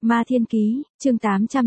Ma Thiên Ký, chương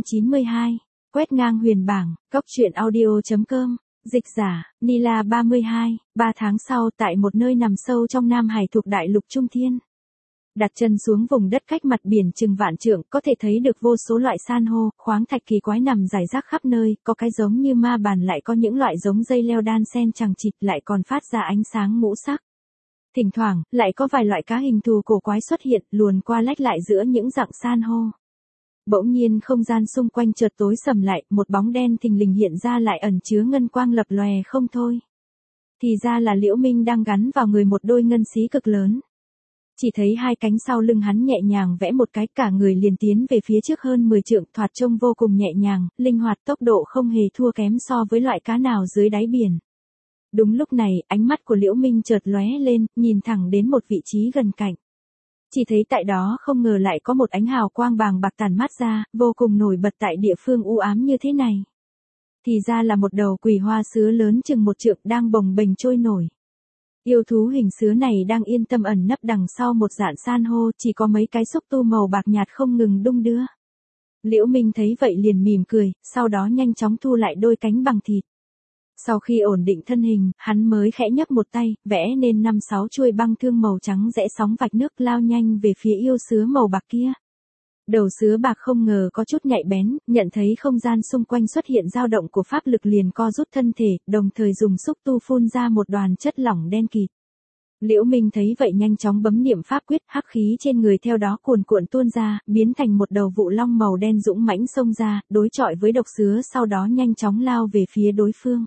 892, quét ngang huyền bảng, góc truyện audio.com, dịch giả, Nila 32, 3 tháng sau tại một nơi nằm sâu trong Nam Hải thuộc đại lục Trung Thiên. Đặt chân xuống vùng đất cách mặt biển chừng vạn trượng, có thể thấy được vô số loại san hô, khoáng thạch kỳ quái nằm rải rác khắp nơi, có cái giống như ma bàn lại có những loại giống dây leo đan xen chằng chịt lại còn phát ra ánh sáng ngũ sắc. Thỉnh thoảng, lại có vài loại cá hình thù cổ quái xuất hiện, luồn qua lách lại giữa những rặng san hô. Bỗng nhiên không gian xung quanh chợt tối sầm lại, một bóng đen thình lình hiện ra lại ẩn chứa ngân quang lập lòe không thôi. Thì ra là Liễu Minh đang gắn vào người một đôi ngân xí cực lớn. Chỉ thấy hai cánh sau lưng hắn nhẹ nhàng vẽ một cái, cả người liền tiến về phía trước hơn 10 trượng, thoạt trông vô cùng nhẹ nhàng, linh hoạt, tốc độ không hề thua kém so với loại cá nào dưới đáy biển. Đúng lúc này, ánh mắt của Liễu Minh chợt lóe lên, nhìn thẳng đến một vị trí gần cạnh. Chỉ thấy tại đó không ngờ lại có một ánh hào quang bàng bạc tản mát ra, vô cùng nổi bật tại địa phương u ám như thế này. Thì ra là một đầu quỳ hoa sứa lớn chừng 1 trượng đang bồng bềnh trôi nổi. Yêu thú hình sứa này đang yên tâm ẩn nấp đằng sau một rạn san hô, chỉ có mấy cái xúc tu màu bạc nhạt không ngừng đung đưa. Liễu Minh thấy vậy liền mỉm cười, sau đó nhanh chóng thu lại đôi cánh bằng thịt. Sau khi ổn định thân hình, hắn mới khẽ nhấc một tay, vẽ nên 5-6 chuôi băng thương màu trắng rẽ sóng vạch nước lao nhanh về phía yêu sứa màu bạc kia. Đầu sứa bạc không ngờ có chút nhạy bén, nhận thấy không gian xung quanh xuất hiện dao động của pháp lực liền co rút thân thể, đồng thời dùng xúc tu phun ra một đoàn chất lỏng đen kịt. Liễu Minh thấy vậy nhanh chóng bấm niệm pháp quyết, hắc khí trên người theo đó cuồn cuộn tuôn ra, biến thành một đầu vụ long màu đen dũng mãnh xông ra, đối chọi với độc sứa, sau đó nhanh chóng lao về phía đối phương.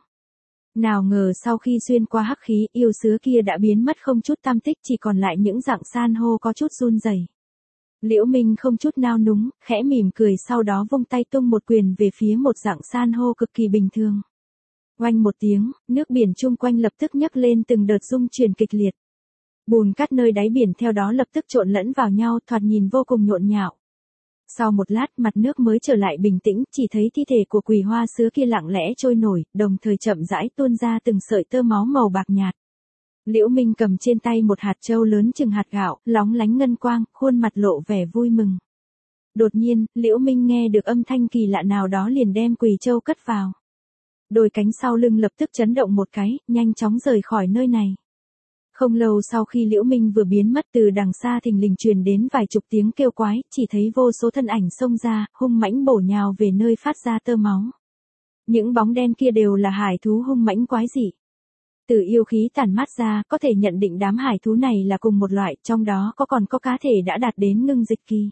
Nào ngờ sau khi xuyên qua hắc khí, yêu sứa kia đã biến mất không chút tăm tích, chỉ còn lại những rặng san hô có chút run rẩy. Liễu Minh không chút nao núng, khẽ mỉm cười, sau đó vung tay tung một quyền về phía một rặng san hô cực kỳ bình thường. Oanh một tiếng, nước biển chung quanh lập tức nhấc lên từng đợt rung chuyển kịch liệt. Bùn cát nơi đáy biển theo đó lập tức trộn lẫn vào nhau, thoạt nhìn vô cùng nhộn nhạo. Sau một lát, mặt nước mới trở lại bình tĩnh, chỉ thấy thi thể của quỳ hoa sứa kia lặng lẽ trôi nổi, đồng thời chậm rãi tuôn ra từng sợi tơ máu màu bạc nhạt. Liễu Minh cầm trên tay một hạt châu lớn chừng hạt gạo, lóng lánh ngân quang, khuôn mặt lộ vẻ vui mừng. Đột nhiên, Liễu Minh nghe được âm thanh kỳ lạ nào đó liền đem quỳ châu cất vào. Đôi cánh sau lưng lập tức chấn động một cái, nhanh chóng rời khỏi nơi này. Không lâu sau khi Liễu Minh vừa biến mất, từ đằng xa thình lình truyền đến vài chục tiếng kêu quái, chỉ thấy vô số thân ảnh xông ra, hung mãnh bổ nhào về nơi phát ra tơ máu. Những bóng đen kia đều là hải thú hung mãnh quái dị. Từ yêu khí tản mát ra, có thể nhận định đám hải thú này là cùng một loại, trong đó còn có cá thể đã đạt đến ngưng dịch kỳ.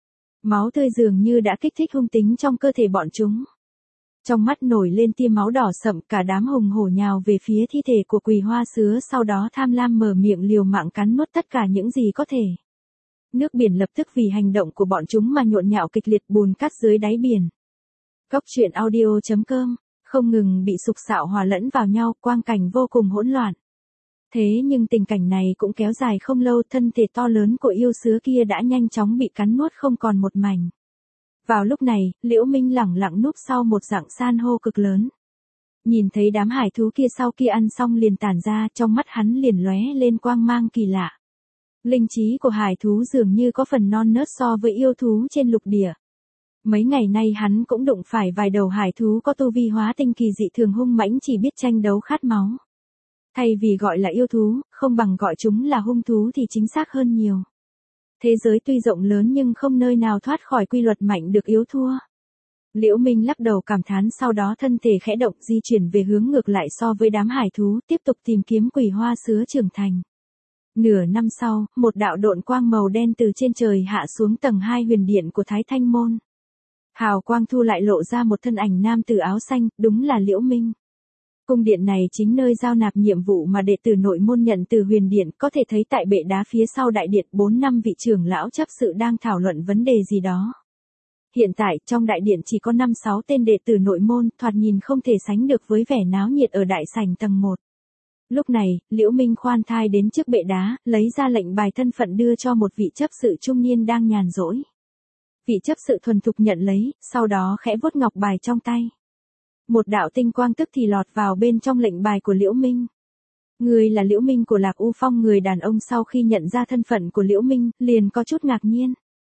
Máu tươi dường như đã kích thích hung tính trong cơ thể bọn chúng. Trong mắt nổi lên tia máu đỏ sậm, cả đám hùng hổ nhào về phía thi thể của quỳ hoa sứa, sau đó tham lam mở miệng liều mạng cắn nuốt tất cả những gì có thể. Nước biển lập tức vì hành động của bọn chúng mà nhộn nhạo kịch liệt, bùn cát dưới đáy biển. Góc truyện audio.com, không ngừng bị sục sạo hòa lẫn vào nhau, quang cảnh vô cùng hỗn loạn. Thế nhưng tình cảnh này cũng kéo dài không lâu, thân thể to lớn của yêu sứa kia đã nhanh chóng bị cắn nuốt không còn một mảnh. Vào lúc này, Liễu Minh lẳng lặng núp sau một rặng san hô cực lớn. Nhìn thấy đám hải thú kia sau khi ăn xong liền tản ra, trong mắt hắn liền lóe lên quang mang kỳ lạ. Linh trí của hải thú dường như có phần non nớt so với yêu thú trên lục địa. Mấy ngày nay hắn cũng đụng phải vài đầu hải thú có tu vi hóa tinh kỳ dị thường hung mãnh, chỉ biết tranh đấu khát máu. Thay vì gọi là yêu thú, không bằng gọi chúng là hung thú thì chính xác hơn nhiều. Thế giới tuy rộng lớn nhưng không nơi nào thoát khỏi quy luật mạnh được yếu thua. Liễu Minh lắc đầu cảm thán, sau đó thân thể khẽ động di chuyển về hướng ngược lại so với đám hải thú, tiếp tục tìm kiếm quỳ hoa sứa trưởng thành. Nửa năm sau, một đạo độn quang màu đen từ trên trời hạ xuống tầng 2 huyền điện của Thái Thanh Môn. Hào quang thu lại lộ ra một thân ảnh nam tử áo xanh, đúng là Liễu Minh. Cung điện này chính nơi giao nạp nhiệm vụ mà đệ tử nội môn nhận từ huyền điện, có thể thấy tại bệ đá phía sau đại điện 4-5 vị trưởng lão chấp sự đang thảo luận vấn đề gì đó. Hiện tại, trong đại điện chỉ có 5-6 tên đệ tử nội môn, thoạt nhìn không thể sánh được với vẻ náo nhiệt ở đại sảnh tầng 1. Lúc này, Liễu Minh khoan thai đến trước bệ đá, lấy ra lệnh bài thân phận đưa cho một vị chấp sự trung niên đang nhàn rỗi. Vị chấp sự thuần thục nhận lấy, sau đó khẽ vuốt ngọc bài trong tay. Một đạo tinh quang tức thì lọt vào bên trong lệnh bài của Liễu Minh. Người là Liễu Minh của Lạc U Phong. Người đàn ông sau khi nhận ra thân phận của Liễu Minh, liền có chút ngạc nhiên.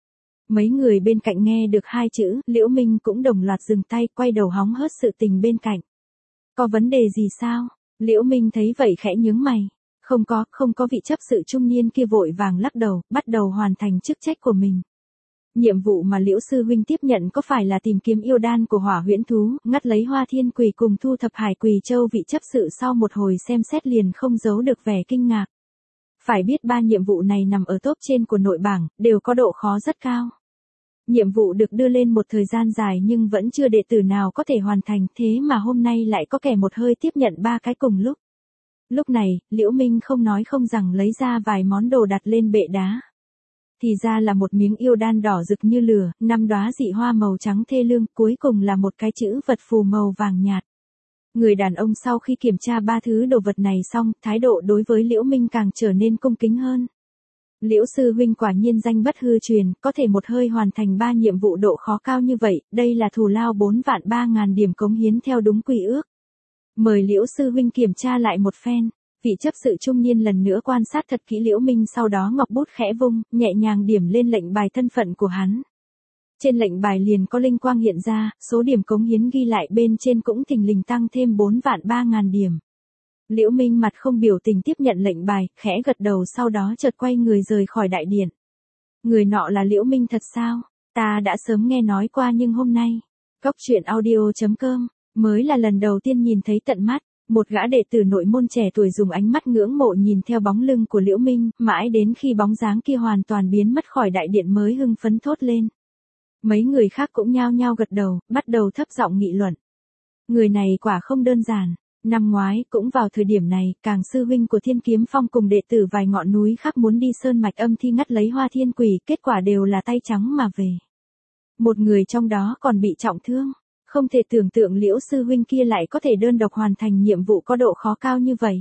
Mấy người bên cạnh nghe được hai chữ, Liễu Minh cũng đồng loạt dừng tay, quay đầu hóng hớt sự tình bên cạnh. Có vấn đề gì sao? Liễu Minh thấy vậy khẽ nhướng mày. Không có, vị chấp sự trung niên kia vội vàng lắc đầu, bắt đầu hoàn thành chức trách của mình. Nhiệm vụ mà Liễu sư huynh tiếp nhận có phải là tìm kiếm yêu đan của hỏa huyễn thú, ngắt lấy Hoa Thiên Quỳ cùng thu thập Hải Quỳ Châu? Vị chấp sự sau một hồi xem xét liền không giấu được vẻ kinh ngạc. Phải biết ba nhiệm vụ này nằm ở top trên của nội bảng, đều có độ khó rất cao. Nhiệm vụ được đưa lên một thời gian dài nhưng vẫn chưa đệ tử nào có thể hoàn thành, thế mà hôm nay lại có kẻ một hơi tiếp nhận ba cái cùng lúc. Lúc này, Liễu Minh không nói không rằng lấy ra vài món đồ đặt lên bệ đá. Thì ra là một miếng yêu đan đỏ rực như lửa, 5 đóa dị hoa màu trắng thê lương, cuối cùng là một cái chữ vật phù màu vàng nhạt. Người đàn ông sau khi kiểm tra ba thứ đồ vật này xong, thái độ đối với Liễu Minh càng trở nên cung kính hơn. Liễu sư huynh quả nhiên danh bất hư truyền, có thể một hơi hoàn thành 3 nhiệm vụ độ khó cao như vậy, đây là thù lao 4.300.000 điểm cống hiến theo đúng quy ước. Mời Liễu sư huynh kiểm tra lại một phen. Vị chấp sự trung niên lần nữa quan sát thật kỹ Liễu Minh, sau đó ngọc bút khẽ vung, nhẹ nhàng điểm lên lệnh bài thân phận của hắn. Trên lệnh bài liền có linh quang hiện ra, số điểm cống hiến ghi lại bên trên cũng thình lình tăng thêm 4.300.000 điểm. Liễu Minh mặt không biểu tình tiếp nhận lệnh bài, khẽ gật đầu, sau đó chợt quay người rời khỏi đại điện. Người nọ là Liễu Minh thật sao? Ta đã sớm nghe nói qua nhưng hôm nay, Cốc truyện audio.com, mới là lần đầu tiên nhìn thấy tận mắt. Một gã đệ tử nội môn trẻ tuổi dùng ánh mắt ngưỡng mộ nhìn theo bóng lưng của Liễu Minh, mãi đến khi bóng dáng kia hoàn toàn biến mất khỏi đại điện mới hưng phấn thốt lên. Mấy người khác cũng nhao nhao gật đầu, bắt đầu thấp giọng nghị luận. Người này quả không đơn giản. Năm ngoái, cũng vào thời điểm này, Càng sư huynh của Thiên Kiếm Phong cùng đệ tử vài ngọn núi khác muốn đi sơn mạch âm thi ngắt lấy Hoa Thiên Quỳ, kết quả đều là tay trắng mà về. Một người trong đó còn bị trọng thương. Không thể tưởng tượng Liễu sư huynh kia lại có thể đơn độc hoàn thành nhiệm vụ có độ khó cao như vậy.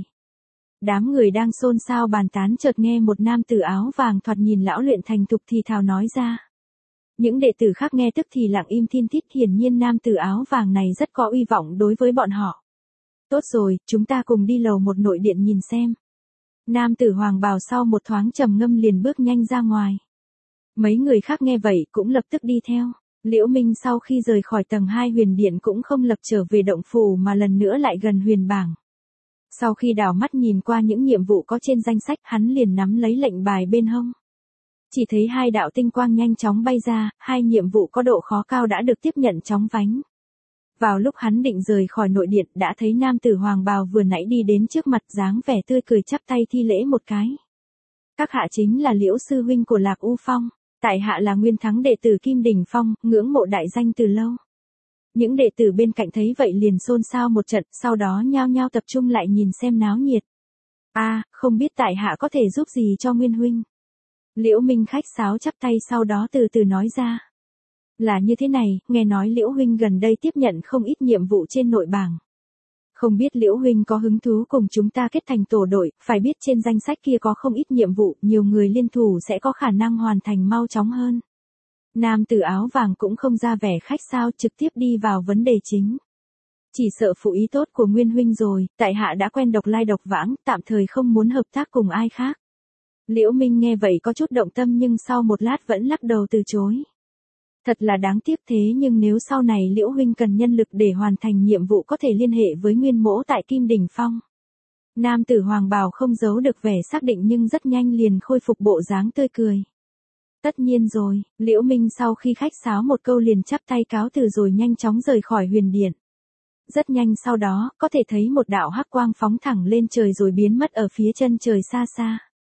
Đám người đang xôn xao bàn tán chợt nghe một nam tử áo vàng thoạt nhìn lão luyện thành thục thì thào nói ra. Những đệ tử khác nghe tức thì lặng im thin thít, hiển nhiên nam tử áo vàng này rất có uy vọng đối với bọn họ. Tốt rồi, chúng ta cùng đi lầu một nội điện nhìn xem. Nam tử hoàng bào sau một thoáng trầm ngâm liền bước nhanh ra ngoài. Mấy người khác nghe vậy cũng lập tức đi theo. Liễu Minh sau khi rời khỏi tầng 2 huyền điện cũng không lập trở về động phủ mà lần nữa lại gần huyền bảng. Sau khi đảo mắt nhìn qua những nhiệm vụ có trên danh sách, hắn liền nắm lấy lệnh bài bên hông. Chỉ thấy 2 đạo tinh quang nhanh chóng bay ra, 2 nhiệm vụ có độ khó cao đã được tiếp nhận chóng vánh. Vào lúc hắn định rời khỏi nội điện, đã thấy nam tử hoàng bào vừa nãy đi đến trước mặt, dáng vẻ tươi cười chắp tay thi lễ một cái. Các hạ chính là Liễu sư huynh của Lạc U Phong. Tại hạ là Nguyên Thắng đệ tử Kim Đỉnh Phong, ngưỡng mộ đại danh từ lâu. Những đệ tử bên cạnh thấy vậy liền xôn xao một trận, sau đó nhao nhao tập trung lại nhìn xem náo nhiệt. Không biết tại hạ có thể giúp gì cho Nguyên huynh. Liễu Minh khách sáo chắp tay, sau đó từ từ nói ra. Là như thế này, nghe nói Liễu huynh gần đây tiếp nhận không ít nhiệm vụ trên nội bảng. Không biết Liễu huynh có hứng thú cùng chúng ta kết thành tổ đội, phải biết trên danh sách kia có không ít nhiệm vụ, nhiều người liên thủ sẽ có khả năng hoàn thành mau chóng hơn. Nam tử áo vàng cũng không ra vẻ khách sáo, trực tiếp đi vào vấn đề chính. Chỉ sợ phụ ý tốt của Nguyên huynh rồi, tại hạ đã quen độc lai độc vãng, tạm thời không muốn hợp tác cùng ai khác. Liễu Minh nghe vậy có chút động tâm nhưng sau một lát vẫn lắc đầu từ chối. Thật là đáng tiếc, thế nhưng nếu sau này Liễu huynh cần nhân lực để hoàn thành nhiệm vụ có thể liên hệ với Nguyên mỗ tại Kim Đỉnh Phong. Nam tử hoàng bào không giấu được vẻ xác định nhưng rất nhanh liền khôi phục bộ dáng tươi cười. Tất nhiên rồi, Liễu Minh sau khi khách sáo một câu liền chắp tay cáo từ rồi nhanh chóng rời khỏi huyền điện. Rất nhanh sau đó, có thể thấy một đạo hắc quang phóng thẳng lên trời rồi biến mất ở phía chân trời xa xa.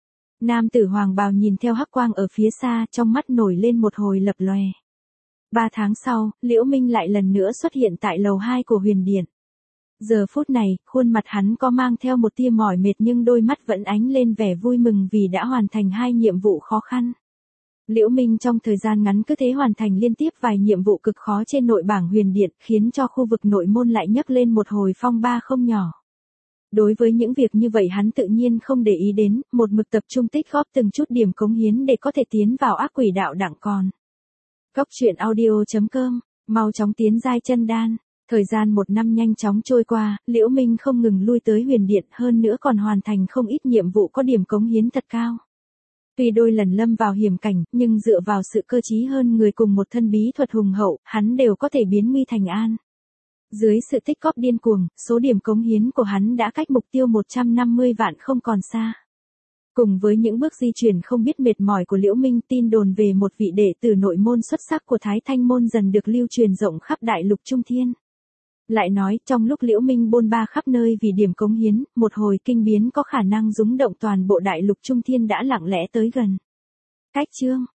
Nam tử hoàng bào nhìn theo hắc quang ở phía xa, trong mắt nổi lên một hồi lập lòe. 3 tháng sau, Liễu Minh lại lần nữa xuất hiện tại lầu 2 của huyền điện. Giờ phút này, khuôn mặt hắn có mang theo một tia mỏi mệt nhưng đôi mắt vẫn ánh lên vẻ vui mừng vì đã hoàn thành 2 nhiệm vụ khó khăn. Liễu Minh trong thời gian ngắn cứ thế hoàn thành liên tiếp vài nhiệm vụ cực khó trên nội bảng huyền điện, khiến cho khu vực nội môn lại nhấc lên một hồi phong ba không nhỏ. Đối với những việc như vậy hắn tự nhiên không để ý đến, một mực tập trung tích góp từng chút điểm cống hiến để có thể tiến vào ác quỷ đạo đẳng còn. Cốc truyện audio.com, mau chóng tiến giai chân đan. Thời gian 1 năm nhanh chóng trôi qua, Liễu Minh không ngừng lui tới huyền điện, hơn nữa còn hoàn thành không ít nhiệm vụ có điểm cống hiến thật cao. Tuy đôi lần lâm vào hiểm cảnh, nhưng dựa vào sự cơ trí hơn người cùng một thân bí thuật hùng hậu, hắn đều có thể biến nguy thành an. Dưới sự tích góp điên cuồng, số điểm cống hiến của hắn đã cách mục tiêu 150 vạn không còn xa. Cùng với những bước di chuyển không biết mệt mỏi của Liễu Minh, tin đồn về một vị đệ tử nội môn xuất sắc của Thái Thanh môn dần được lưu truyền rộng khắp đại lục Trung Thiên. Lại nói, trong lúc Liễu Minh bôn ba khắp nơi vì điểm cống hiến, một hồi kinh biến có khả năng rúng động toàn bộ đại lục Trung Thiên đã lặng lẽ tới gần. Cách chương